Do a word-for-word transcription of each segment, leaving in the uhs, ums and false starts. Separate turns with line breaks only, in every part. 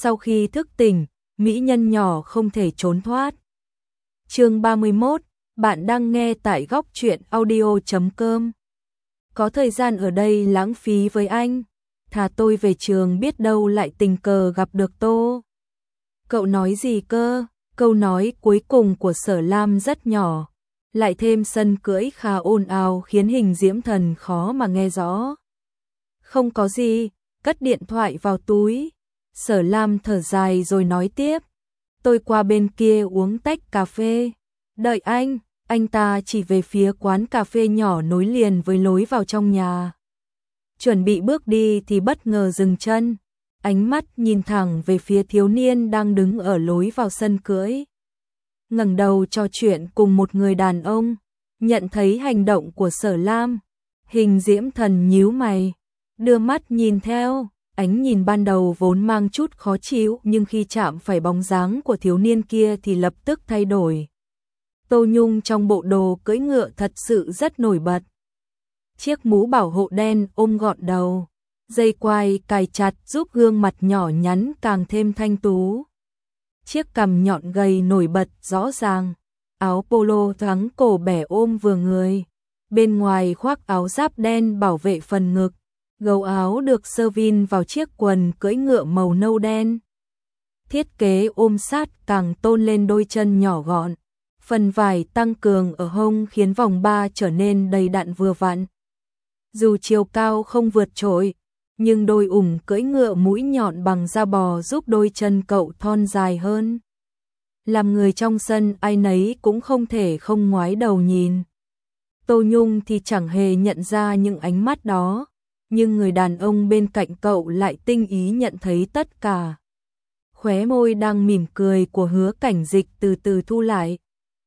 Sau khi thức tỉnh, mỹ nhân nhỏ không thể trốn thoát. Chương ba mươi mốt, bạn đang nghe tại góc truyện audio chấm com. Có thời gian ở đây lãng phí với anh, thà tôi về trường biết đâu lại tình cờ gặp được Tô. Cậu nói gì cơ? Câu nói cuối cùng của Sở Lam rất nhỏ, lại thêm sân cưỡi khá ồn ào khiến Hình Diễm Thần khó mà nghe rõ. Không có gì, cất điện thoại vào túi. Sở Lam thở dài rồi nói tiếp. Tôi qua bên kia uống tách cà phê. Đợi anh, anh ta chỉ về phía quán cà phê nhỏ nối liền với lối vào trong nhà. Chuẩn bị bước đi thì bất ngờ dừng chân. Ánh mắt nhìn thẳng về phía thiếu niên đang đứng ở lối vào sân cưỡi. Ngẩng đầu trò chuyện cùng một người đàn ông. Nhận thấy hành động của Sở Lam, Hình Diễm Thần nhíu mày, đưa mắt nhìn theo. Ánh nhìn ban đầu vốn mang chút khó chịu nhưng khi chạm phải bóng dáng của thiếu niên kia thì lập tức thay đổi. Tô Nhung trong bộ đồ cưỡi ngựa thật sự rất nổi bật. Chiếc mũ bảo hộ đen ôm gọn đầu, dây quai cài chặt giúp gương mặt nhỏ nhắn càng thêm thanh tú. Chiếc cằm nhọn gầy nổi bật rõ ràng, áo polo thắng cổ bẻ ôm vừa người, bên ngoài khoác áo giáp đen bảo vệ phần ngực. Gấu áo được sơ vin vào chiếc quần cưỡi ngựa màu nâu đen. Thiết kế ôm sát càng tôn lên đôi chân nhỏ gọn. Phần vải tăng cường ở hông khiến vòng ba trở nên đầy đặn vừa vặn. Dù chiều cao không vượt trội, nhưng đôi ủng cưỡi ngựa mũi nhọn bằng da bò giúp đôi chân cậu thon dài hơn. Làm người trong sân ai nấy cũng không thể không ngoái đầu nhìn. Tô Nhung thì chẳng hề nhận ra những ánh mắt đó. Nhưng người đàn ông bên cạnh cậu lại tinh ý nhận thấy tất cả. Khóe môi đang mỉm cười của Hứa Cảnh Dịch từ từ thu lại.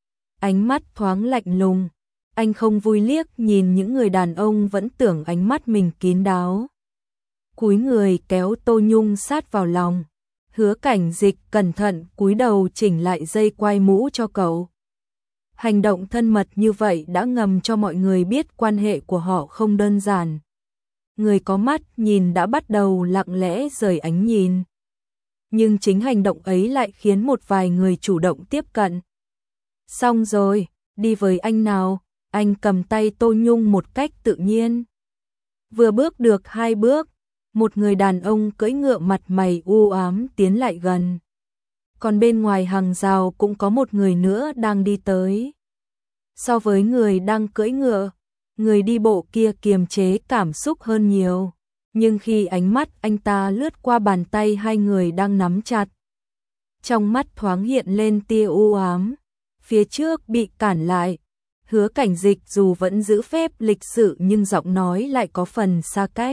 Ánh mắt thoáng lạnh lùng, anh không vui liếc nhìn những người đàn ông vẫn tưởng ánh mắt mình kín đáo. Cúi người kéo Tô Nhung sát vào lòng. Hứa Cảnh Dịch cẩn thận cúi đầu chỉnh lại dây quai mũ cho cậu. Hành động thân mật như vậy đã ngầm cho mọi người biết quan hệ của họ không đơn giản. Người có mắt nhìn đã bắt đầu lặng lẽ rời ánh nhìn. Nhưng chính hành động ấy lại khiến một vài người chủ động tiếp cận. Xong rồi, đi với anh nào, anh cầm tay Tô Nhung một cách tự nhiên. Vừa bước được hai bước, một người đàn ông cưỡi ngựa mặt mày u ám tiến lại gần. Còn bên ngoài hàng rào cũng có một người nữa đang đi tới. So với người đang cưỡi ngựa, người đi bộ kia kiềm chế cảm xúc hơn nhiều, nhưng khi ánh mắt anh ta lướt qua bàn tay hai người đang nắm chặt, trong mắt thoáng hiện lên tia u ám, phía trước bị cản lại. Hứa Cảnh Dịch dù vẫn giữ phép lịch sự nhưng giọng nói lại có phần xa cách.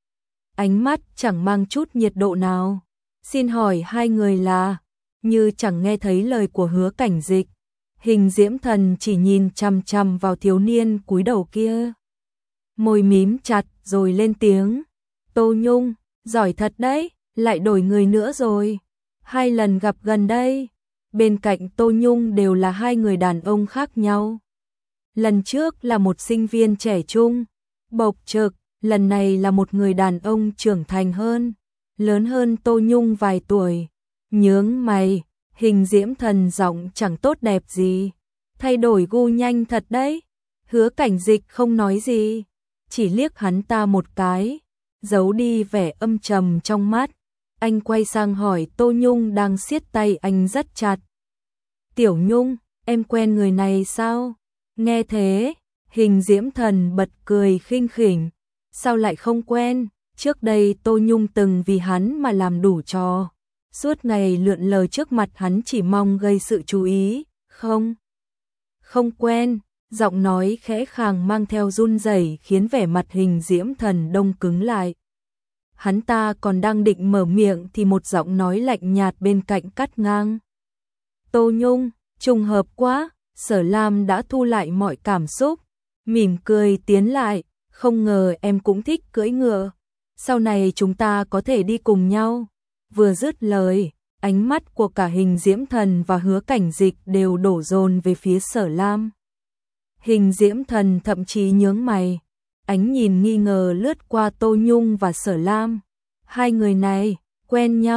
Ánh mắt chẳng mang chút nhiệt độ nào. Xin hỏi hai người là? Như chẳng nghe thấy lời của Hứa Cảnh Dịch. Hình Diễm Thần chỉ nhìn chằm chằm vào thiếu niên cúi đầu kia. Môi mím chặt rồi lên tiếng. Tô Nhung, giỏi thật đấy, lại đổi người nữa rồi. Hai lần gặp gần đây, bên cạnh Tô Nhung đều là hai người đàn ông khác nhau. Lần trước là một sinh viên trẻ trung, bộc trực, lần này là một người đàn ông trưởng thành hơn, lớn hơn Tô Nhung vài tuổi. Nhướng mày. Hình Diễm Thần giọng chẳng tốt đẹp gì. Thay đổi gu nhanh thật đấy. Hứa Cảnh Dịch không nói gì, chỉ liếc hắn ta một cái, giấu đi vẻ âm trầm trong mắt. Anh quay sang hỏi Tô Nhung đang siết tay anh rất chặt. Tiểu Nhung, em quen người này sao? Nghe thế, Hình Diễm Thần bật cười khinh khỉnh. Sao lại không quen? Trước đây Tô Nhung từng vì hắn mà làm đủ trò. Suốt ngày lượn lờ trước mặt hắn chỉ mong gây sự chú ý. Không, không quen. Giọng nói khẽ khàng mang theo run rẩy khiến vẻ mặt Hình Diễm Thần đông cứng lại. Hắn ta còn đang định mở miệng thì một giọng nói lạnh nhạt bên cạnh cắt ngang. Tô Nhung, trùng hợp quá. Sở Lam đã thu lại mọi cảm xúc, mỉm cười tiến lại. Không ngờ em cũng thích cưỡi ngựa. Sau này chúng ta có thể đi cùng nhau. Vừa dứt lời, ánh mắt của cả Hình Diễm Thần và Hứa Cảnh Dịch đều đổ dồn về phía Sở Lam. Hình Diễm Thần thậm chí nhướng mày, ánh nhìn nghi ngờ lướt qua Tô Nhung và Sở Lam. Hai người này quen nhau,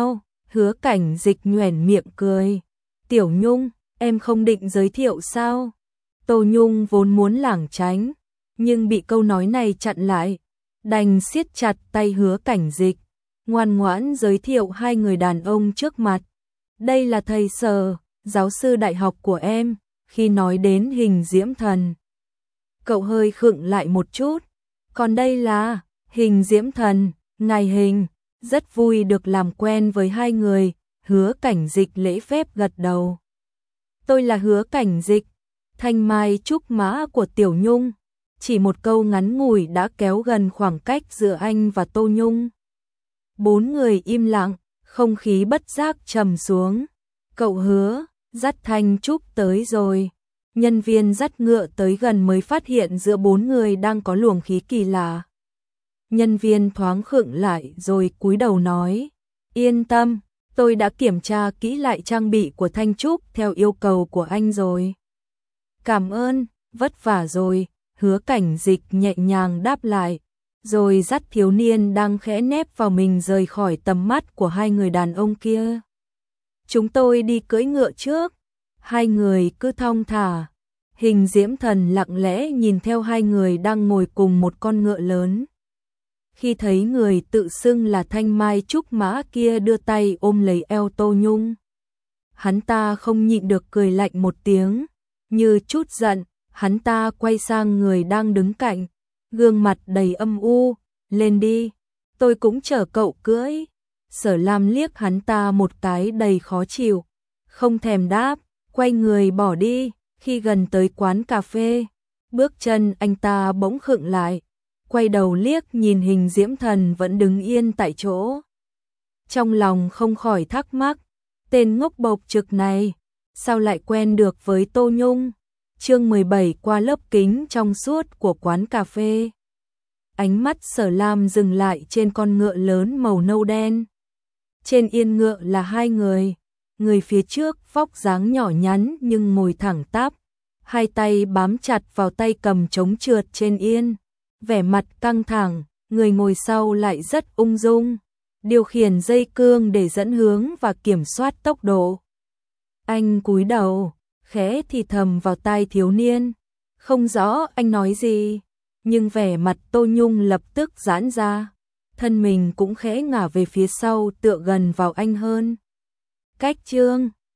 Hứa Cảnh Dịch nhoẻn miệng cười. Tiểu Nhung, em không định giới thiệu sao? Tô Nhung vốn muốn lảng tránh, nhưng bị câu nói này chặn lại, đành siết chặt tay Hứa Cảnh Dịch, ngoan ngoãn giới thiệu hai người đàn ông trước mặt. Đây là thầy Sở, giáo sư đại học của em. Khi nói đến Hình Diễm Thần, cậu hơi khựng lại một chút. Còn đây là Hình Diễm Thần, ngài Hình, rất vui được làm quen với hai người. Hứa Cảnh Dịch lễ phép gật đầu. Tôi là Hứa Cảnh Dịch, thanh mai trúc mã của Tiểu Nhung. Chỉ một câu ngắn ngủi đã kéo gần khoảng cách giữa anh và Tô Nhung. Bốn người im lặng, không khí bất giác trầm xuống. Cậu Hứa, dắt Thanh Trúc tới rồi. Nhân viên dắt ngựa tới gần mới phát hiện giữa bốn người đang có luồng khí kỳ lạ. Nhân viên thoáng khựng lại rồi cúi đầu nói, yên tâm, tôi đã kiểm tra kỹ lại trang bị của Thanh Trúc theo yêu cầu của anh rồi. Cảm ơn, vất vả rồi. Hứa Cảnh Dịch nhẹ nhàng đáp lại, rồi dắt thiếu niên đang khẽ nép vào mình rời khỏi tầm mắt của hai người đàn ông kia. Chúng tôi đi cưỡi ngựa trước. Hai người cứ thong thả. Hình Diễm Thần lặng lẽ nhìn theo hai người đang ngồi cùng một con ngựa lớn. Khi thấy người tự xưng là thanh mai trúc mã kia đưa tay ôm lấy eo Tô Nhung, hắn ta không nhịn được cười lạnh một tiếng, như chút giận. Hắn ta quay sang người đang đứng cạnh, gương mặt đầy âm u, lên đi, tôi cũng chở cậu cưỡi. Sở Lam liếc hắn ta một cái đầy khó chịu, không thèm đáp, quay người bỏ đi. Khi gần tới quán cà phê, bước chân anh ta bỗng khựng lại, quay đầu liếc nhìn Hình Diễm Thần vẫn đứng yên tại chỗ. Trong lòng không khỏi thắc mắc, tên ngốc bộc trực này, sao lại quen được với Tô Nhung? Chương mười bảy qua lớp kính trong suốt của quán cà phê. Ánh mắt Sở Lam dừng lại trên con ngựa lớn màu nâu đen. Trên yên ngựa là hai người, người phía trước vóc dáng nhỏ nhắn nhưng ngồi thẳng tắp, hai tay bám chặt vào tay cầm chống trượt trên yên, vẻ mặt căng thẳng. Người ngồi sau lại rất ung dung, điều khiển dây cương để dẫn hướng và kiểm soát tốc độ. Anh cúi đầu, khẽ thì thầm vào tai thiếu niên, không rõ anh nói gì, nhưng vẻ mặt Tô Nhung lập tức giãn ra, thân mình cũng khẽ ngả về phía sau tựa gần vào anh hơn. Cách chương